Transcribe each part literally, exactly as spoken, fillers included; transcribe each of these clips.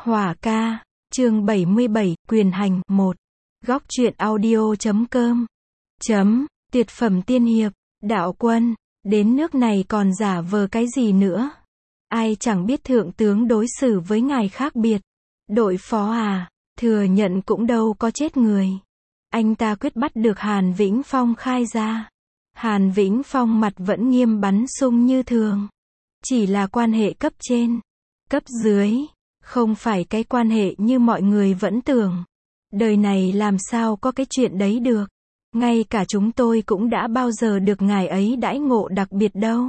Hỏa ca, chương bảy mươi bảy, quyền hành, một. Góc truyện audio chấm com. Chấm, tuyệt phẩm tiên hiệp, đạo quân, đến nước này còn giả vờ cái gì nữa? Ai chẳng biết thượng tướng đối xử với ngài khác biệt. Đội phó à, thừa nhận cũng đâu có chết người. Anh ta quyết bắt được Hàn Vĩnh Phong khai ra. Hàn Vĩnh Phong mặt vẫn nghiêm bắn sung như thường. Chỉ là quan hệ cấp trên, cấp dưới, không phải cái quan hệ như mọi người vẫn tưởng. Đời này làm sao có cái chuyện đấy được. Ngay cả chúng tôi cũng đã bao giờ được ngài ấy đãi ngộ đặc biệt đâu.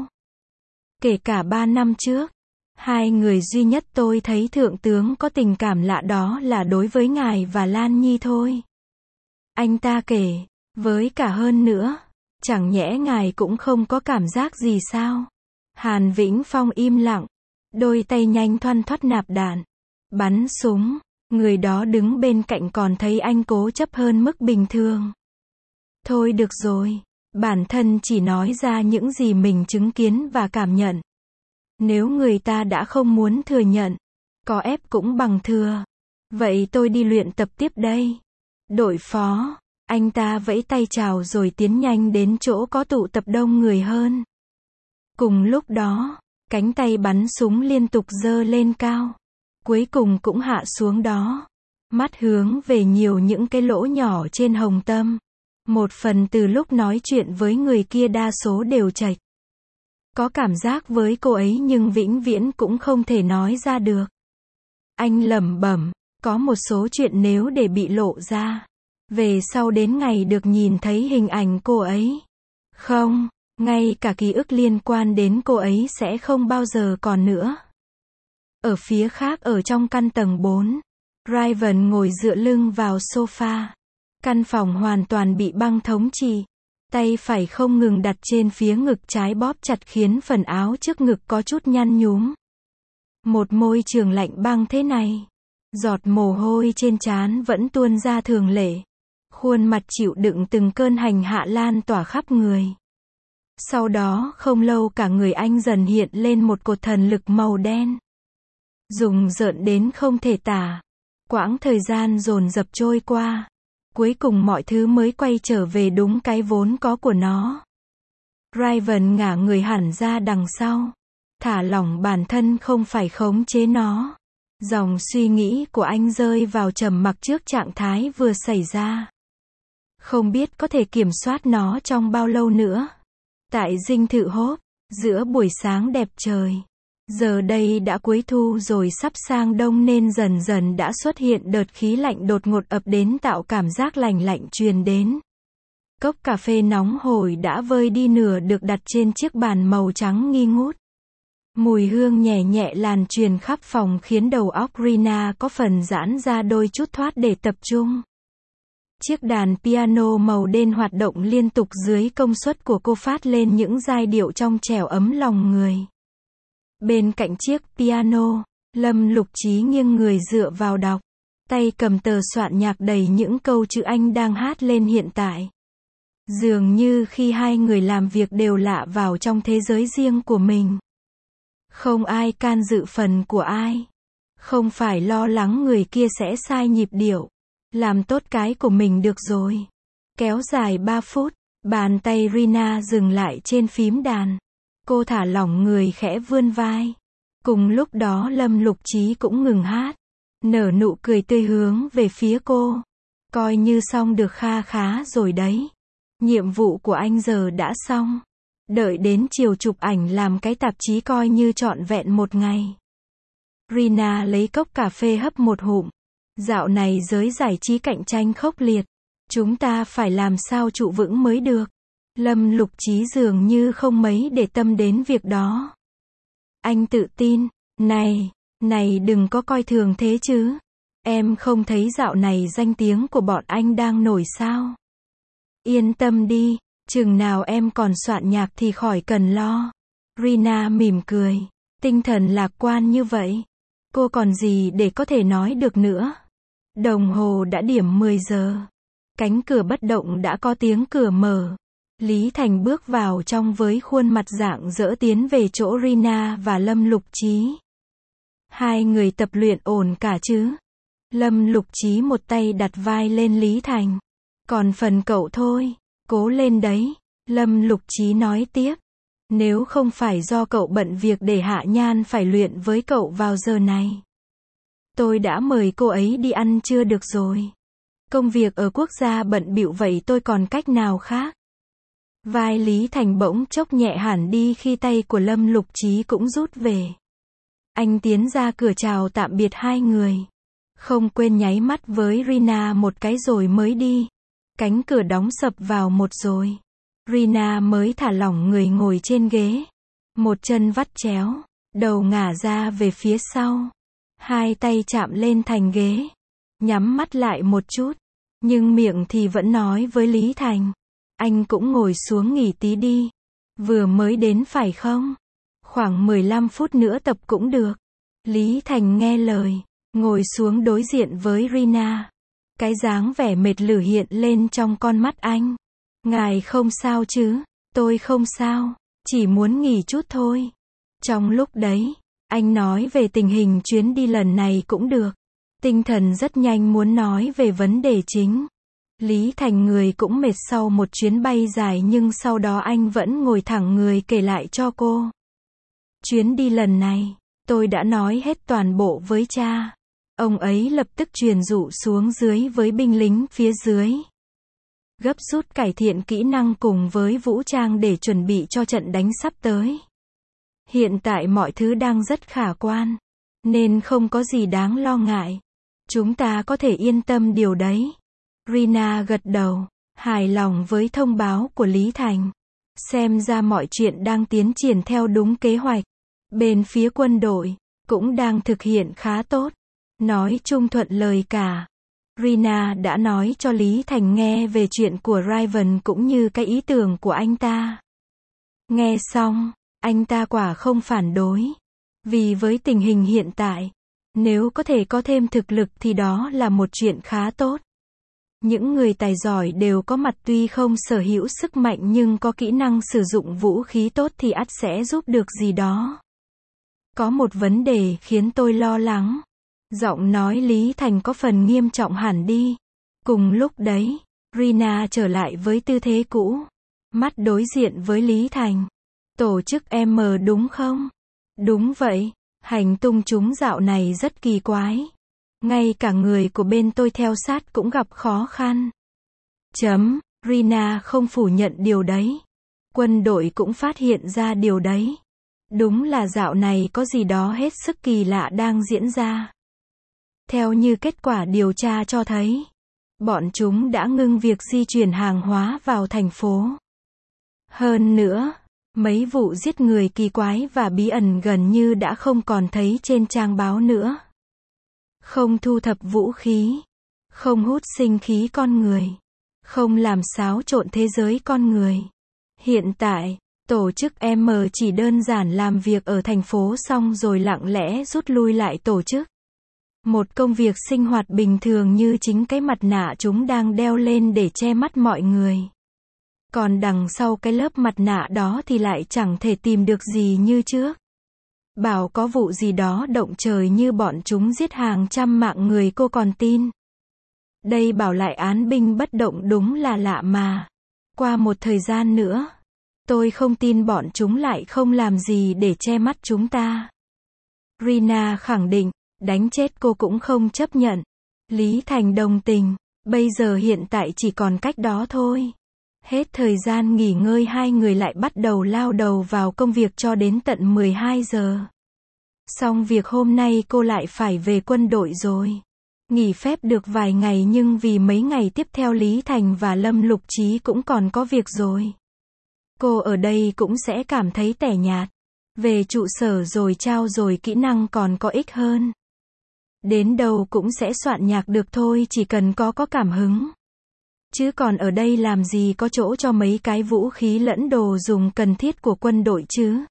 Kể cả ba năm trước, hai người duy nhất tôi thấy thượng tướng có tình cảm lạ đó là đối với ngài và Lan Nhi thôi. Anh ta kể, với cả hơn nữa, chẳng nhẽ ngài cũng không có cảm giác gì sao? Hàn Vĩnh Phong im lặng, đôi tay nhanh thoăn thoắt nạp đạn, bắn súng, người đó đứng bên cạnh còn thấy anh cố chấp hơn mức bình thường. Thôi được rồi, bản thân chỉ nói ra những gì mình chứng kiến và cảm nhận. Nếu người ta đã không muốn thừa nhận, có ép cũng bằng thừa. Vậy tôi đi luyện tập tiếp đây. Đội phó, anh ta vẫy tay chào rồi tiến nhanh đến chỗ có tụ tập đông người hơn. Cùng lúc đó, cánh tay bắn súng liên tục giơ lên cao. Cuối cùng cũng hạ xuống đó. Mắt hướng về nhiều những cái lỗ nhỏ trên hồng tâm. Một phần từ lúc nói chuyện với người kia đa số đều chệch. Có cảm giác với cô ấy nhưng vĩnh viễn cũng không thể nói ra được. Anh lẩm bẩm, có một số chuyện nếu để bị lộ ra, về sau đến ngày được nhìn thấy hình ảnh cô ấy. Không, ngay cả ký ức liên quan đến cô ấy sẽ không bao giờ còn nữa. Ở phía khác ở trong căn tầng bốn, Raven ngồi dựa lưng vào sofa. Căn phòng hoàn toàn bị băng thống trị. Tay phải không ngừng đặt trên phía ngực trái bóp chặt khiến phần áo trước ngực có chút nhăn nhúm. Một môi trường lạnh băng thế này. Giọt mồ hôi trên trán vẫn tuôn ra thường lệ. Khuôn mặt chịu đựng từng cơn hành hạ lan tỏa khắp người. Sau đó không lâu cả người anh dần hiện lên một cột thần lực màu đen. Rùng rợn đến không thể tả. Quãng thời gian dồn dập trôi qua. Cuối cùng mọi thứ mới quay trở về đúng cái vốn có của nó. Raven ngả người hẳn ra đằng sau. Thả lỏng bản thân không phải khống chế nó. Dòng suy nghĩ của anh rơi vào trầm mặc trước trạng thái vừa xảy ra. Không biết có thể kiểm soát nó trong bao lâu nữa. Tại dinh thự Hốp, giữa buổi sáng đẹp trời. Giờ đây đã cuối thu rồi sắp sang đông nên dần dần đã xuất hiện đợt khí lạnh đột ngột ập đến tạo cảm giác lành lạnh truyền đến. Cốc cà phê nóng hổi đã vơi đi nửa được đặt trên chiếc bàn màu trắng nghi ngút. Mùi hương nhẹ nhẹ lan truyền khắp phòng khiến đầu óc Rina có phần giãn ra đôi chút thoát để tập trung. Chiếc đàn piano màu đen hoạt động liên tục dưới công suất của cô phát lên những giai điệu trong trẻo ấm lòng người. Bên cạnh chiếc piano, Lâm Lục Chí nghiêng người dựa vào đọc. Tay cầm tờ soạn nhạc đầy những câu chữ anh đang hát lên hiện tại. Dường như khi hai người làm việc đều lạ vào trong thế giới riêng của mình. Không ai can dự phần của ai. Không phải lo lắng người kia sẽ sai nhịp điệu. Làm tốt cái của mình được rồi. Kéo dài ba phút, bàn tay Rina dừng lại trên phím đàn. Cô thả lỏng người khẽ vươn vai. Cùng lúc đó Lâm Lục Chí cũng ngừng hát. Nở nụ cười tươi hướng về phía cô. Coi như xong được kha khá rồi đấy. Nhiệm vụ của anh giờ đã xong. Đợi đến chiều chụp ảnh làm cái tạp chí coi như trọn vẹn một ngày. Rina lấy cốc cà phê hấp một hụm. Dạo này giới giải trí cạnh tranh khốc liệt. Chúng ta phải làm sao trụ vững mới được. Lâm Lục Chí dường như không mấy để tâm đến việc đó. Anh tự tin, này, này đừng có coi thường thế chứ. Em không thấy dạo này danh tiếng của bọn anh đang nổi sao. Yên tâm đi, chừng nào em còn soạn nhạc thì khỏi cần lo. Rina mỉm cười, tinh thần lạc quan như vậy. Cô còn gì để có thể nói được nữa. Đồng hồ đã điểm mười giờ. Cánh cửa bất động đã có tiếng cửa mở. Lý Thành bước vào trong với khuôn mặt rạng rỡ tiến về chỗ Rina và Lâm Lục Chí. Hai người tập luyện ổn cả chứ? Lâm Lục Chí một tay đặt vai lên Lý Thành. Còn phần cậu thôi, cố lên đấy. Lâm Lục Chí nói tiếp. Nếu không phải do cậu bận việc để Hạ Nhan phải luyện với cậu vào giờ này, tôi đã mời cô ấy đi ăn trưa được rồi. Công việc ở quốc gia bận bịu vậy tôi còn cách nào khác. Vai Lý Thành bỗng chốc nhẹ hẳn đi khi tay của Lâm Lục Chí cũng rút về. Anh tiến ra cửa chào tạm biệt hai người. Không quên nháy mắt với Rina một cái rồi mới đi. Cánh cửa đóng sập vào một rồi. Rina mới thả lỏng người ngồi trên ghế. Một chân vắt chéo, đầu ngả ra về phía sau. Hai tay chạm lên thành ghế. Nhắm mắt lại một chút. Nhưng miệng thì vẫn nói với Lý Thành. Anh cũng ngồi xuống nghỉ tí đi. Vừa mới đến phải không? Khoảng mười lăm phút nữa tập cũng được. Lý Thành nghe lời. Ngồi xuống đối diện với Rina. Cái dáng vẻ mệt lử hiện lên trong con mắt anh. Ngài không sao chứ? Tôi không sao. Chỉ muốn nghỉ chút thôi. Trong lúc đấy, anh nói về tình hình chuyến đi lần này cũng được. Tinh thần rất nhanh muốn nói về vấn đề chính. Lý Thành người cũng mệt sau một chuyến bay dài nhưng sau đó anh vẫn ngồi thẳng người kể lại cho cô. Chuyến đi lần này, tôi đã nói hết toàn bộ với cha. Ông ấy lập tức truyền dụ xuống dưới với binh lính phía dưới. Gấp rút cải thiện kỹ năng cùng với vũ trang để chuẩn bị cho trận đánh sắp tới. Hiện tại mọi thứ đang rất khả quan, nên không có gì đáng lo ngại. Chúng ta có thể yên tâm điều đấy. Rina gật đầu, hài lòng với thông báo của Lý Thành. Xem ra mọi chuyện đang tiến triển theo đúng kế hoạch. Bên phía quân đội, cũng đang thực hiện khá tốt. Nói chung thuận lời cả. Rina đã nói cho Lý Thành nghe về chuyện của Raven cũng như cái ý tưởng của anh ta. Nghe xong, anh ta quả không phản đối. Vì với tình hình hiện tại, nếu có thể có thêm thực lực thì đó là một chuyện khá tốt. Những người tài giỏi đều có mặt tuy không sở hữu sức mạnh nhưng có kỹ năng sử dụng vũ khí tốt thì ắt sẽ giúp được gì đó. Có một vấn đề khiến tôi lo lắng. Giọng nói Lý Thành có phần nghiêm trọng hẳn đi. Cùng lúc đấy, Rina trở lại với tư thế cũ. Mắt đối diện với Lý Thành. Tổ chức em đúng không? Đúng vậy. Hành tung chúng dạo này rất kỳ quái. Ngay cả người của bên tôi theo sát cũng gặp khó khăn. Chấm, Rina không phủ nhận điều đấy. Quân đội cũng phát hiện ra điều đấy. Đúng là dạo này có gì đó hết sức kỳ lạ đang diễn ra. Theo như kết quả điều tra cho thấy, bọn chúng đã ngưng việc di chuyển hàng hóa vào thành phố. Hơn nữa, mấy vụ giết người kỳ quái và bí ẩn gần như đã không còn thấy trên trang báo nữa. Không thu thập vũ khí, không hút sinh khí con người, không làm xáo trộn thế giới con người. Hiện tại, tổ chức M chỉ đơn giản làm việc ở thành phố xong rồi lặng lẽ rút lui lại tổ chức. Một công việc sinh hoạt bình thường như chính cái mặt nạ chúng đang đeo lên để che mắt mọi người. Còn đằng sau cái lớp mặt nạ đó thì lại chẳng thể tìm được gì như trước. Bảo có vụ gì đó động trời như bọn chúng giết hàng trăm mạng người cô còn tin. Đây bảo lại án binh bất động đúng là lạ mà. Qua một thời gian nữa, tôi không tin bọn chúng lại không làm gì để che mắt chúng ta. Rina khẳng định, đánh chết cô cũng không chấp nhận. Lý Thành đồng tình, bây giờ hiện tại chỉ còn cách đó thôi. Hết thời gian nghỉ ngơi hai người lại bắt đầu lao đầu vào công việc cho đến tận mười hai giờ. Xong việc hôm nay cô lại phải về quân đội rồi. Nghỉ phép được vài ngày nhưng vì mấy ngày tiếp theo Lý Thành và Lâm Lục Chí cũng còn có việc rồi. Cô ở đây cũng sẽ cảm thấy tẻ nhạt. Về trụ sở rồi trao dồi kỹ năng còn có ích hơn. Đến đâu cũng sẽ soạn nhạc được thôi chỉ cần có có cảm hứng. Chứ còn ở đây làm gì có chỗ cho mấy cái vũ khí lẫn đồ dùng cần thiết của quân đội chứ.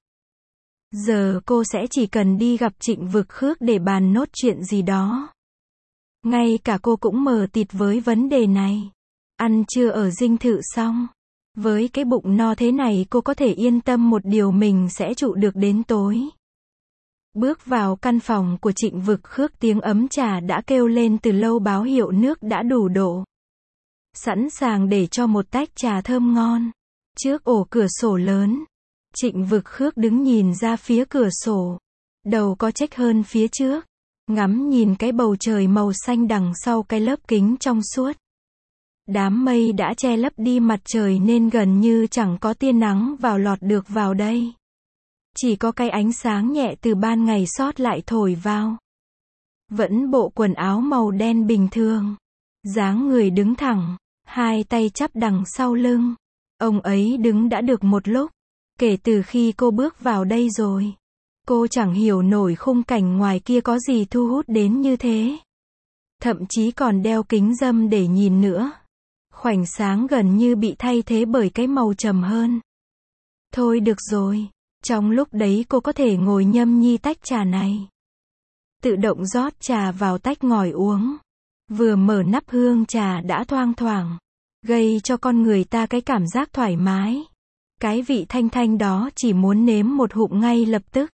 Giờ cô sẽ chỉ cần đi gặp Trịnh Vực Khước để bàn nốt chuyện gì đó. Ngay cả cô cũng mờ tịt với vấn đề này. Ăn trưa ở dinh thự xong. Với cái bụng no thế này cô có thể yên tâm một điều mình sẽ trụ được đến tối. Bước vào căn phòng của Trịnh Vực Khước, tiếng ấm trà đã kêu lên từ lâu báo hiệu nước đã đủ độ. Sẵn sàng để cho một tách trà thơm ngon. Trước ổ cửa sổ lớn, Trịnh Vực Khước đứng nhìn ra phía cửa sổ. Đầu có chếch hơn phía trước. Ngắm nhìn cái bầu trời màu xanh đằng sau cái lớp kính trong suốt. Đám mây đã che lấp đi mặt trời nên gần như chẳng có tia nắng vào lọt được vào đây. Chỉ có cái ánh sáng nhẹ từ ban ngày sót lại thổi vào. Vẫn bộ quần áo màu đen bình thường. Dáng người đứng thẳng, hai tay chắp đằng sau lưng. Ông ấy đứng đã được một lúc. Kể từ khi cô bước vào đây rồi, cô chẳng hiểu nổi khung cảnh ngoài kia có gì thu hút đến như thế. Thậm chí còn đeo kính râm để nhìn nữa. Khoảnh sáng gần như bị thay thế bởi cái màu trầm hơn. Thôi được rồi. Trong lúc đấy cô có thể ngồi nhâm nhi tách trà này. Tự động rót trà vào tách ngồi uống. Vừa mở nắp hương trà đã thoang thoảng. Gây cho con người ta cái cảm giác thoải mái. Cái vị thanh thanh đó chỉ muốn nếm một hụm ngay lập tức.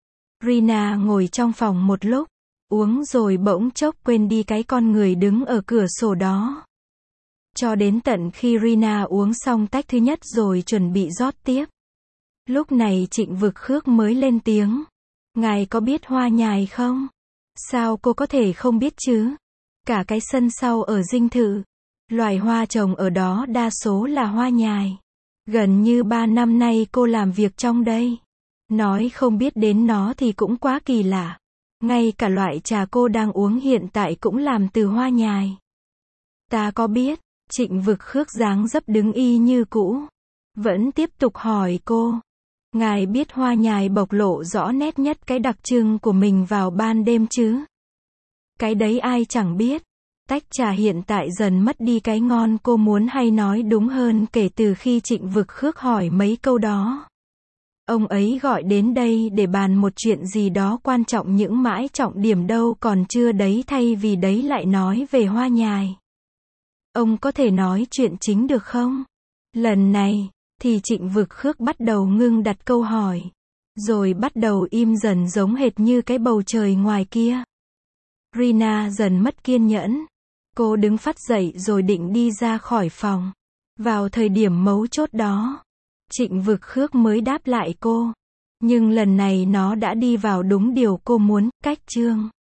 Rina ngồi trong phòng một lúc. Uống rồi bỗng chốc quên đi cái con người đứng ở cửa sổ đó. Cho đến tận khi Rina uống xong tách thứ nhất rồi chuẩn bị rót tiếp. Lúc này Trịnh Vực Khước mới lên tiếng. Ngài có biết hoa nhài không? Sao cô có thể không biết chứ? Cả cái sân sau ở dinh thự. Loài hoa trồng ở đó đa số là hoa nhài. Gần như ba năm nay cô làm việc trong đây. Nói không biết đến nó thì cũng quá kỳ lạ. Ngay cả loại trà cô đang uống hiện tại cũng làm từ hoa nhài. Ta có biết. Trịnh Vực Khước dáng dấp đứng y như cũ. Vẫn tiếp tục hỏi cô. Ngài biết hoa nhài bộc lộ rõ nét nhất cái đặc trưng của mình vào ban đêm chứ? Cái đấy ai chẳng biết. Tách trà hiện tại dần mất đi cái ngon, cô muốn hay nói đúng hơn kể từ khi Trịnh Vực Khước hỏi mấy câu đó. Ông ấy gọi đến đây để bàn một chuyện gì đó quan trọng, những mãi trọng điểm đâu còn chưa đấy, thay vì đấy lại nói về hoa nhài. Ông có thể nói chuyện chính được không? Lần này, thì Trịnh Vực Khước bắt đầu ngưng đặt câu hỏi. Rồi bắt đầu im dần giống hệt như cái bầu trời ngoài kia. Rina dần mất kiên nhẫn. Cô đứng phắt dậy rồi định đi ra khỏi phòng. Vào thời điểm mấu chốt đó, Trịnh Vực Khước mới đáp lại cô. Nhưng lần này nó đã đi vào đúng điều cô muốn, cách chương.